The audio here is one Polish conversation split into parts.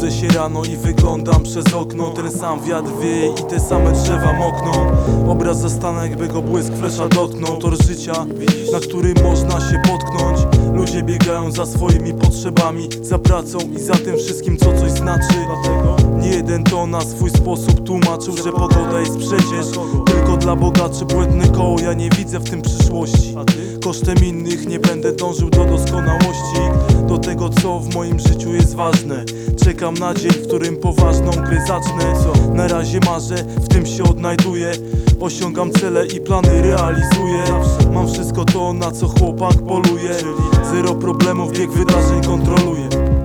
Budzę się rano i wyglądam przez okno. Ten sam wiatr wieje i te same drzewa mokną. Obraz zastana, jakby go błysk flesza dotknął. Tor życia, na którym można się potknąć. Ludzie biegają za swoimi potrzebami, za pracą i za tym wszystkim, co coś znaczy. Dlatego nie jeden to na swój sposób tłumaczył, że pogoda jest przecież tylko dla bogaczy. Błędne koło, ja nie widzę w tym przyszłości. Kosztem innych nie będę dążył do doskonałości, do tego, co w moim życiu jest ważne. Czekam na dzień, w którym poważną grę zacznę. Na razie marzę, w tym się odnajduję. Osiągam cele i plany realizuję. Mam wszystko to, na co chłopak poluje. Zero problemów, bieg wydarzeń kontroluję.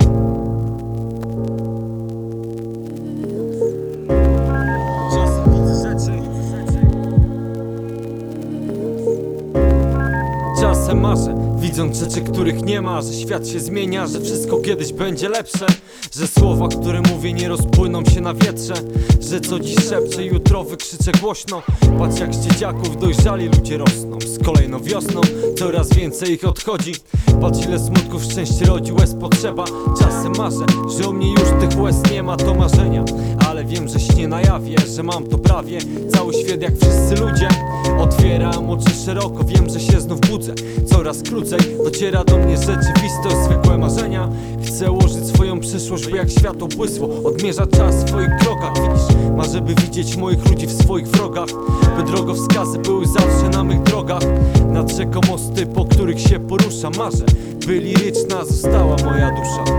Czasem marzę, widząc rzeczy, których nie ma, że świat się zmienia, że wszystko kiedyś będzie lepsze, że słowa, które mówię, nie rozpłyną się na wietrze, że co dziś szepczę, jutro wykrzyczę głośno. Patrz, jak z dzieciaków dojrzali ludzie rosną. Z kolejną wiosną coraz więcej ich odchodzi. Patrz, ile smutków szczęście rodzi, łez potrzeba. Czasem marzę, że u mnie już tych łez nie ma, to marzenia, ale wiem, że śnię na jawie, że mam to prawie cały świat jak wszyscy ludzie. Otwieram oczy szeroko, wiem, że się znów budzę. Coraz krócej dociera do mnie rzeczywistość, zwykłe marzenia. Chcę ułożyć swoją przyszłość, by jak światło błysło odmierza czas w swoich krokach. Widzisz, marzę, by widzieć moich ludzi w swoich wrogach, by drogowskazy były zawsze na mych drogach. Nad rzeką mosty, po których się poruszam. Marzę, by liryczna została moja dusza.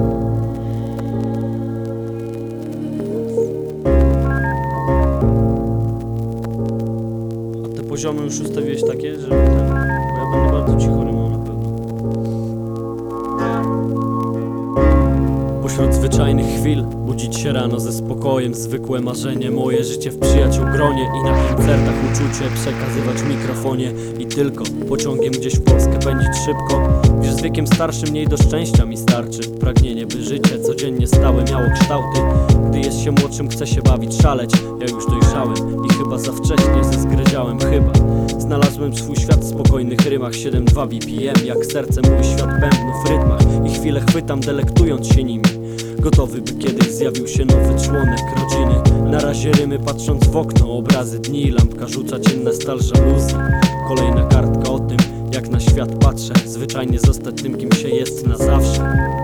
Poziomy już ustawiłeś takie, że bo ja będę bardzo cicho rymował na pewno. Pośród zwyczajnych chwil budzić się rano ze spokojem, zwykłe marzenie, moje życie w przyjaciół gronie i na koncertach uczucie przekazywać w mikrofonie i tylko pociągiem gdzieś w Polskę pędzić szybko. Wiesz, z wiekiem starszym mniej do szczęścia mi starczy pragnienie, by życie codziennie stałe miało kształty. Gdy jest się młodszym, chce się bawić, szaleć. Ja już dojrzałem i chyba za wcześnie zezgredziałem. Chyba znalazłem swój świat w spokojnych rymach. 7,2 BPM, jak serce mój świat bębnów w rytmach. I chwilę chwytam, delektując się nimi, gotowy, by kiedyś zjawił się nowy członek rodziny. Na razie rymy, patrząc w okno, obrazy dni, lampka rzuca ciemne stal żaluzji. Kolejna kartka o tym, jak na świat patrzę, zwyczajnie zostać tym, kim się jest na zawsze.